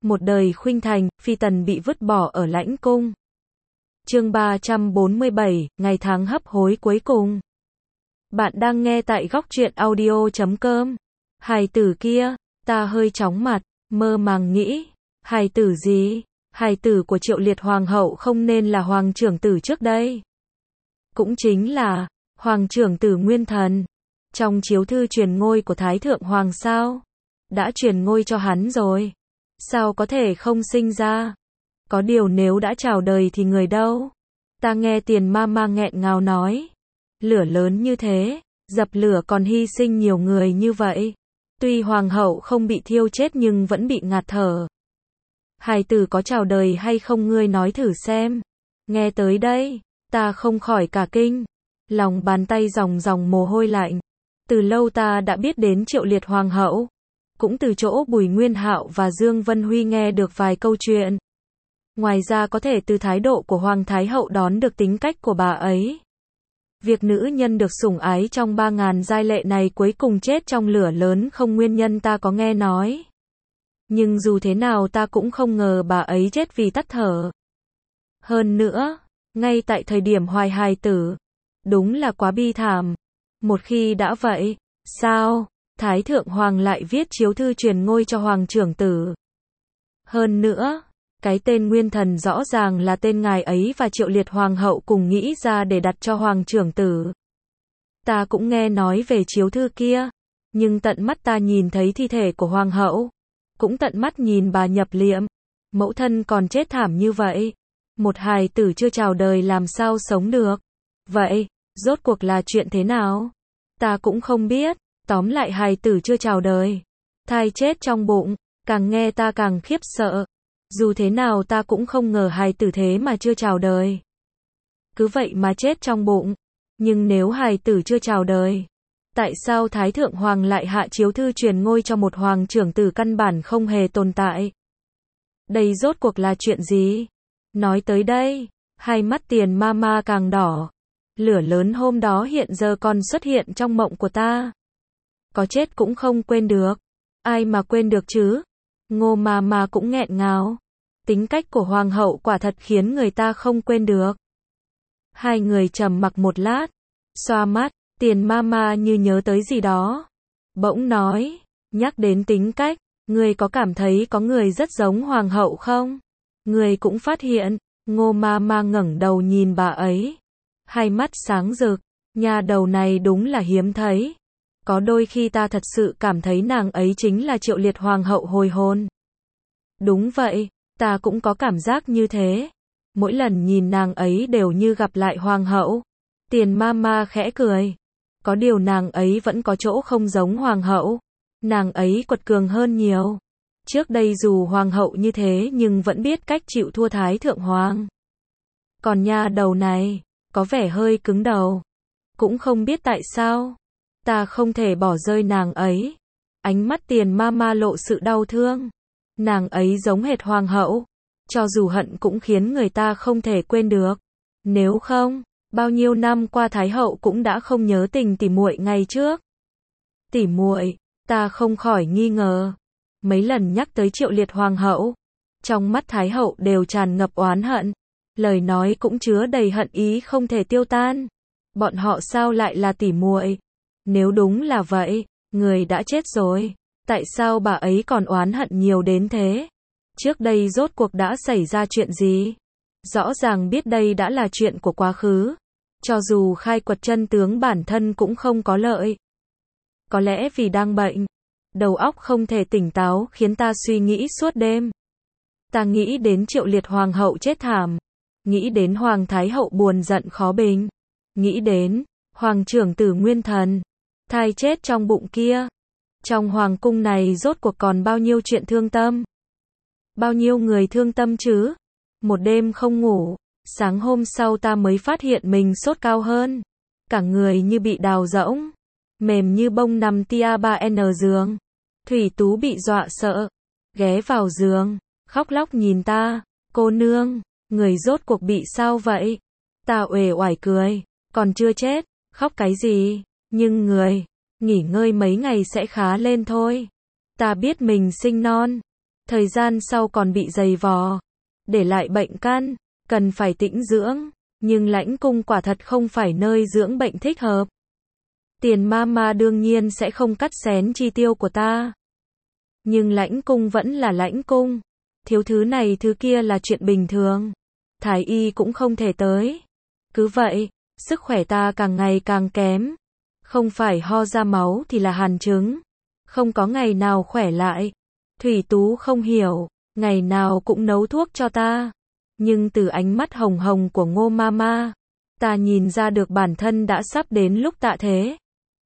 Một đời khuynh thành, phi tần bị vứt bỏ ở lãnh cung. Chương 347, ngày tháng hấp hối cuối cùng. Bạn đang nghe tại góc truyện audio.com. Hài tử kia, ta hơi chóng mặt, mơ màng nghĩ, hài tử gì? Hài tử của Triệu Liệt hoàng hậu không nên là hoàng trưởng tử trước đây. Cũng chính là hoàng trưởng tử Nguyên Thần. Trong chiếu thư truyền ngôi của Thái Thượng Hoàng sao? Đã truyền ngôi cho hắn rồi. Sao có thể không sinh ra? Có điều nếu đã chào đời thì người đâu? Ta nghe Tiền Mama nghẹn ngào nói. Lửa lớn như thế, dập lửa còn hy sinh nhiều người như vậy. Tuy hoàng hậu không bị thiêu chết nhưng vẫn bị ngạt thở. Hài tử có chào đời hay không ngươi nói thử xem. Nghe tới đây, ta không khỏi cả kinh. Lòng bàn tay ròng ròng mồ hôi lạnh. Từ lâu ta đã biết đến Triệu Liệt hoàng hậu. Cũng từ chỗ Bùi Nguyên Hạo và Dương Vân Huy nghe được vài câu chuyện. Ngoài ra có thể từ thái độ của Hoàng Thái Hậu đón được tính cách của bà ấy. Việc nữ nhân được sủng ái trong 3.000 giai lệ này cuối cùng chết trong lửa lớn không nguyên nhân ta có nghe nói. Nhưng dù thế nào ta cũng không ngờ bà ấy chết vì tắt thở. Hơn nữa, ngay tại thời điểm hoài hài tử, đúng là quá bi thảm. Một khi đã vậy, sao Thái Thượng Hoàng lại viết chiếu thư truyền ngôi cho Hoàng trưởng tử? Hơn nữa, cái tên Nguyên Thần rõ ràng là tên ngài ấy và Triệu Liệt hoàng hậu cùng nghĩ ra để đặt cho Hoàng trưởng tử. Ta cũng nghe nói về chiếu thư kia, nhưng tận mắt ta nhìn thấy thi thể của hoàng hậu, cũng tận mắt nhìn bà nhập liệm, mẫu thân còn chết thảm như vậy. Một hài tử chưa chào đời làm sao sống được? Vậy, rốt cuộc là chuyện thế nào? Ta cũng không biết. Tóm lại hài tử chưa chào đời, thai chết trong bụng, càng nghe ta càng khiếp sợ. Dù thế nào ta cũng không ngờ hài tử thế mà chưa chào đời. Cứ vậy mà chết trong bụng. Nhưng nếu hài tử chưa chào đời, tại sao Thái Thượng Hoàng lại hạ chiếu thư truyền ngôi cho một hoàng trưởng tử căn bản không hề tồn tại? Đây rốt cuộc là chuyện gì? Nói tới đây, hai mắt Tiền Mama càng đỏ. Lửa lớn hôm đó hiện giờ còn xuất hiện trong mộng của ta. Có chết cũng không quên được. Ai mà quên được chứ? Ngô Mama cũng nghẹn ngào. Tính cách của hoàng hậu quả thật khiến người ta không quên được. Hai người trầm mặc một lát, xoa mắt, Tiền Mama như nhớ tới gì đó. Bỗng nói, nhắc đến tính cách, ngươi có cảm thấy có người rất giống hoàng hậu không? Ngươi cũng phát hiện. Ngô Mama ngẩng đầu nhìn bà ấy. Hai mắt sáng rực, nhà đầu này đúng là hiếm thấy. Có đôi khi ta thật sự cảm thấy nàng ấy chính là Triệu Liệt hoàng hậu hồi hồn. Đúng vậy, ta cũng có cảm giác như thế. Mỗi lần nhìn nàng ấy đều như gặp lại hoàng hậu. Tiền Mama khẽ cười. Có điều nàng ấy vẫn có chỗ không giống hoàng hậu. Nàng ấy quật cường hơn nhiều. Trước đây dù hoàng hậu như thế nhưng vẫn biết cách chịu thua Thái Thượng Hoàng. Còn nha đầu này, có vẻ hơi cứng đầu. Cũng không biết tại sao. Ta không thể bỏ rơi nàng ấy. Ánh mắt Tiền Mama lộ sự đau thương. Nàng ấy giống hệt hoàng hậu. Cho dù hận cũng khiến người ta không thể quên được. Nếu không, bao nhiêu năm qua Thái hậu cũng đã không nhớ tình tỉ muội ngày trước. Tỉ muội, ta không khỏi nghi ngờ. Mấy lần nhắc tới Triệu Liệt hoàng hậu, trong mắt Thái hậu đều tràn ngập oán hận. Lời nói cũng chứa đầy hận ý không thể tiêu tan. Bọn họ sao lại là tỉ muội? Nếu đúng là vậy, người đã chết rồi. Tại sao bà ấy còn oán hận nhiều đến thế? Trước đây rốt cuộc đã xảy ra chuyện gì? Rõ ràng biết đây đã là chuyện của quá khứ. Cho dù khai quật chân tướng bản thân cũng không có lợi. Có lẽ vì đang bệnh, đầu óc không thể tỉnh táo khiến ta suy nghĩ suốt đêm. Ta nghĩ đến Triệu Liệt hoàng hậu chết thảm. Nghĩ đến Hoàng Thái Hậu buồn giận khó bình. Nghĩ đến Hoàng trưởng tử Nguyên Thần, thai chết trong bụng kia. Trong hoàng cung này rốt cuộc còn bao nhiêu chuyện thương tâm. Bao nhiêu người thương tâm chứ. Một đêm không ngủ. Sáng hôm sau ta mới phát hiện mình sốt cao hơn. Cả người như bị đào rỗng. Mềm như bông nằm tia 3N giường. Thủy Tú bị dọa sợ. Ghé vào giường. Khóc lóc nhìn ta. Cô nương, người rốt cuộc bị sao vậy? Ta uể oải cười. Còn chưa chết. Khóc cái gì? Nhưng người nghỉ ngơi mấy ngày sẽ khá lên thôi. Ta biết mình sinh non. Thời gian sau còn bị dày vò, để lại bệnh căn, cần phải tĩnh dưỡng, nhưng lãnh cung quả thật không phải nơi dưỡng bệnh thích hợp. Tiền mama đương nhiên sẽ không cắt xén chi tiêu của ta. Nhưng lãnh cung vẫn là lãnh cung, thiếu thứ này thứ kia là chuyện bình thường. Thái y cũng không thể tới. Cứ vậy, sức khỏe ta càng ngày càng kém. Không phải ho ra máu thì là hàn chứng. Không có ngày nào khỏe lại. Thủy Tú không hiểu, ngày nào cũng nấu thuốc cho ta. Nhưng từ ánh mắt hồng hồng của Ngô Mama, ta nhìn ra được bản thân đã sắp đến lúc tạ thế.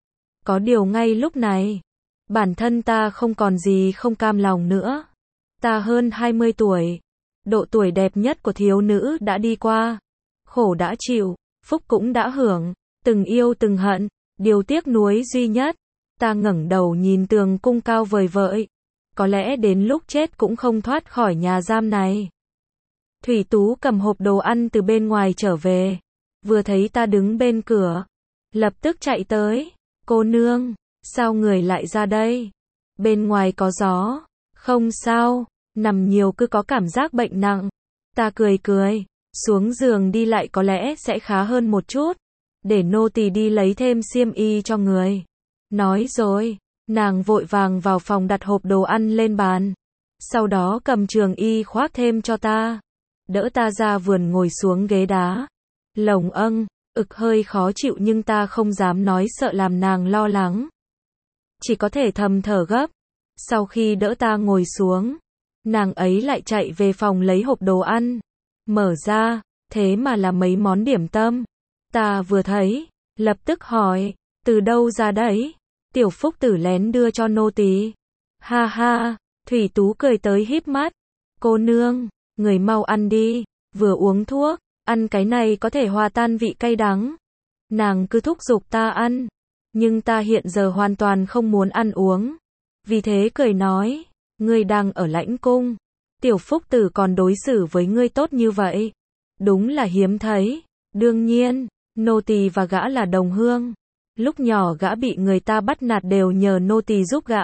Có điều ngay lúc này, bản thân ta không còn gì không cam lòng nữa. Ta hơn 20 tuổi, độ tuổi đẹp nhất của thiếu nữ đã đi qua. Khổ đã chịu, phúc cũng đã hưởng, từng yêu từng hận, điều tiếc nuối duy nhất. Ta ngẩng đầu nhìn tường cung cao vời vợi. Có lẽ đến lúc chết cũng không thoát khỏi nhà giam này. Thủy Tú cầm hộp đồ ăn từ bên ngoài trở về. Vừa thấy ta đứng bên cửa, lập tức chạy tới. Cô nương, sao người lại ra đây? Bên ngoài có gió. Không sao, nằm nhiều cứ có cảm giác bệnh nặng. Ta cười cười, xuống giường đi lại có lẽ sẽ khá hơn một chút. Để nô tỳ đi lấy thêm xiêm y cho người. Nói rồi, nàng vội vàng vào phòng đặt hộp đồ ăn lên bàn. Sau đó cầm trường y khoác thêm cho ta. Đỡ ta ra vườn ngồi xuống ghế đá. Lồng ực hơi khó chịu nhưng ta không dám nói sợ làm nàng lo lắng. Chỉ có thể thầm thở gấp. Sau khi đỡ ta ngồi xuống, nàng ấy lại chạy về phòng lấy hộp đồ ăn. Mở ra, thế mà là mấy món điểm tâm. Ta vừa thấy, lập tức hỏi, từ đâu ra đấy? Tiểu Phúc Tử lén đưa cho nô tỳ. Ha ha, Thủy Tú cười tới híp mắt. Cô nương, người mau ăn đi, vừa uống thuốc, ăn cái này có thể hòa tan vị cay đắng. Nàng cứ thúc giục ta ăn, nhưng ta hiện giờ hoàn toàn không muốn ăn uống. Vì thế cười nói, ngươi đang ở lãnh cung, Tiểu Phúc Tử còn đối xử với ngươi tốt như vậy. Đúng là hiếm thấy. Đương nhiên, nô tỳ và gã là đồng hương. Lúc nhỏ gã bị người ta bắt nạt đều nhờ nô tỳ giúp gã.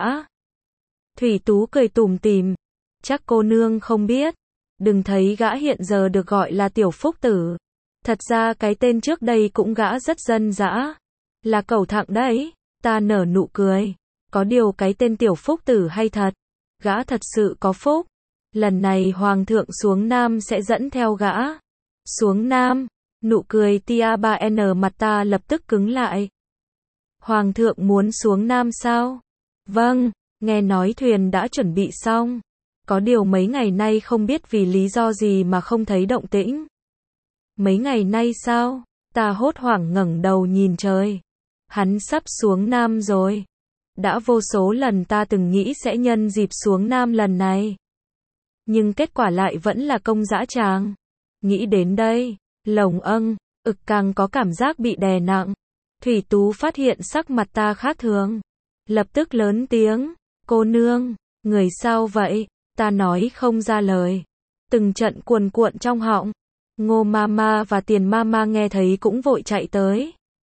Thủy Tú cười tủm tỉm. Chắc cô nương không biết. Đừng thấy gã hiện giờ được gọi là Tiểu Phúc Tử. Thật ra cái tên trước đây cũng gã rất dân dã. Là cẩu thẳng đấy. Ta nở nụ cười. Có điều cái tên Tiểu Phúc Tử hay thật. Gã thật sự có phúc. Lần này Hoàng thượng xuống Nam sẽ dẫn theo gã. Xuống Nam. Nụ cười tia 3N mặt ta lập tức cứng lại. Hoàng thượng muốn xuống Nam sao? Vâng, nghe nói thuyền đã chuẩn bị xong. Có điều mấy ngày nay không biết vì lý do gì mà không thấy động tĩnh. Mấy ngày nay sao? Ta hốt hoảng ngẩng đầu nhìn trời. Hắn sắp xuống Nam rồi. Đã vô số lần ta từng nghĩ sẽ nhân dịp xuống Nam lần này. Nhưng kết quả lại vẫn là công dã tràng. Nghĩ đến đây, lồng ực càng có cảm giác bị đè nặng. Thủy Tú phát hiện sắc mặt ta khác thường. Lập tức lớn tiếng, cô nương, người sao vậy? Ta nói không ra lời. Từng trận cuồn cuộn trong họng. Ngô Mama và Tiền Mama nghe thấy cũng vội chạy tới.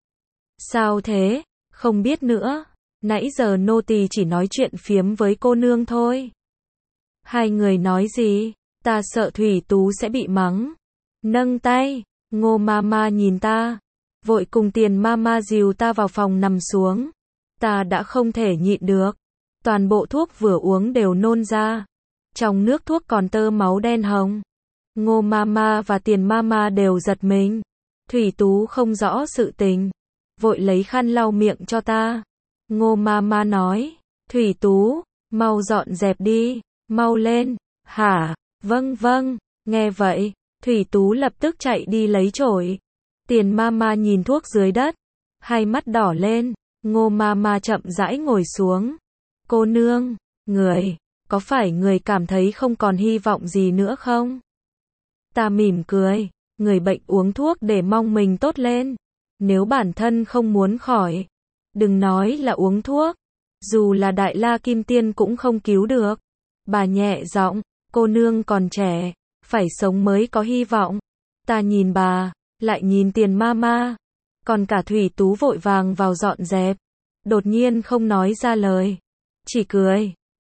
Sao thế? Không biết nữa. Nãy giờ nô tỳ chỉ nói chuyện phiếm với cô nương thôi. Hai người nói gì? Ta sợ Thủy Tú sẽ bị mắng. Nâng tay. Ngô Mama nhìn ta. Vội cùng Tiền Mama dìu ta vào phòng nằm xuống. Ta đã không thể nhịn được. Toàn bộ thuốc vừa uống đều nôn ra. Trong nước thuốc còn tơ máu đen hồng. Ngô Mama và Tiền Mama đều giật mình. Thủy Tú không rõ sự tình. Vội lấy khăn lau miệng cho ta. Ngô Mama nói. Thủy Tú, mau dọn dẹp đi. Mau lên. Hả? Vâng vâng. Nghe vậy, Thủy Tú lập tức chạy đi lấy chổi. Tiền Mama nhìn thuốc dưới đất. Hai mắt đỏ lên. Ngô Mama chậm rãi ngồi xuống. Cô nương, người, có phải người cảm thấy không còn hy vọng gì nữa không? Ta mỉm cười. Người bệnh uống thuốc để mong mình tốt lên. Nếu bản thân không muốn khỏi, đừng nói là uống thuốc. Dù là Đại La Kim Tiên cũng không cứu được. Bà nhẹ giọng, cô nương còn trẻ, phải sống mới có hy vọng. Ta nhìn bà, lại nhìn Tiền Mama. Còn cả Thủy Tú vội vàng vào dọn dẹp. Đột nhiên không nói ra lời. Chỉ cười.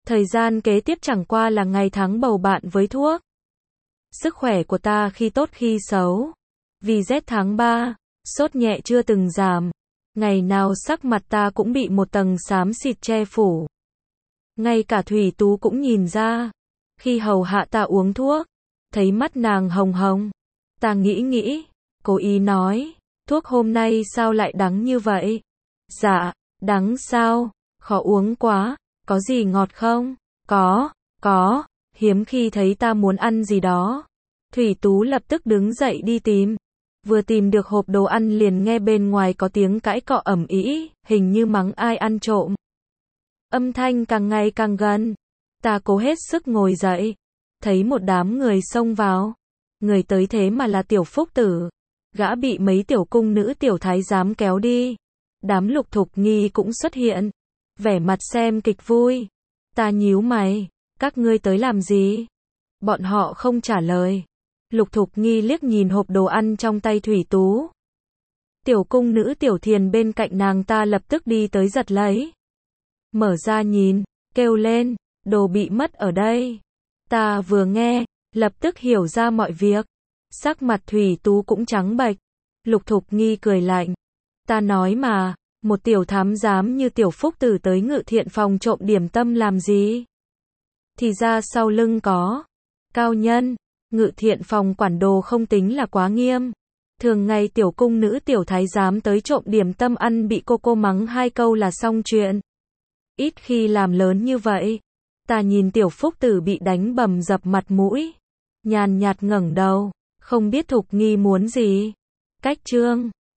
Thời gian kế tiếp chẳng qua là ngày tháng bầu bạn với thuốc. Sức khỏe của ta khi tốt khi xấu. Vì rét tháng 3, sốt nhẹ chưa từng giảm. Ngày nào sắc mặt ta cũng bị một tầng xám xịt che phủ. Ngay cả Thủy Tú cũng nhìn ra. Khi hầu hạ ta uống thuốc, thấy mắt nàng hồng hồng. Ta nghĩ, cố ý nói, thuốc hôm nay sao lại đắng như vậy? Dạ, đắng sao? Khó uống quá, có gì ngọt không? Có, hiếm khi thấy ta muốn ăn gì đó. Thủy Tú lập tức đứng dậy đi tìm. Vừa tìm được hộp đồ ăn liền nghe bên ngoài có tiếng cãi cọ ầm ĩ, hình như mắng ai ăn trộm. Âm thanh càng ngày càng gần. Ta cố hết sức ngồi dậy. Thấy một đám người xông vào. Người tới thế mà là Tiểu Phúc Tử. Gã bị mấy tiểu cung nữ tiểu thái giám kéo đi. Đám Lục Thục Nghi cũng xuất hiện. Vẻ mặt xem kịch vui. Ta nhíu mày. Các ngươi tới làm gì? Bọn họ không trả lời. Lục Thục Nghi liếc nhìn hộp đồ ăn trong tay Thủy Tú. Tiểu cung nữ Tiểu Thiền bên cạnh nàng ta lập tức đi tới giật lấy. Mở ra nhìn, kêu lên, đồ bị mất ở đây. Ta vừa nghe, lập tức hiểu ra mọi việc. Sắc mặt Thủy Tú cũng trắng bệch. Lục Thục Nghi cười lạnh. Ta nói mà, một tiểu thám giám như Tiểu Phúc Tử tới Ngự Thiện phòng trộm điểm tâm làm gì? Thì ra sau lưng có cao nhân. Ngự Thiện phòng quản đồ không tính là quá nghiêm. Thường ngày tiểu cung nữ tiểu thái giám tới trộm điểm tâm ăn bị cô mắng 2 câu là xong chuyện. Ít khi làm lớn như vậy. Ta nhìn Tiểu Phúc Tử bị đánh bầm dập mặt mũi. Nhàn nhạt ngẩng đầu. Không biết Thục Nghi muốn gì. Cách chương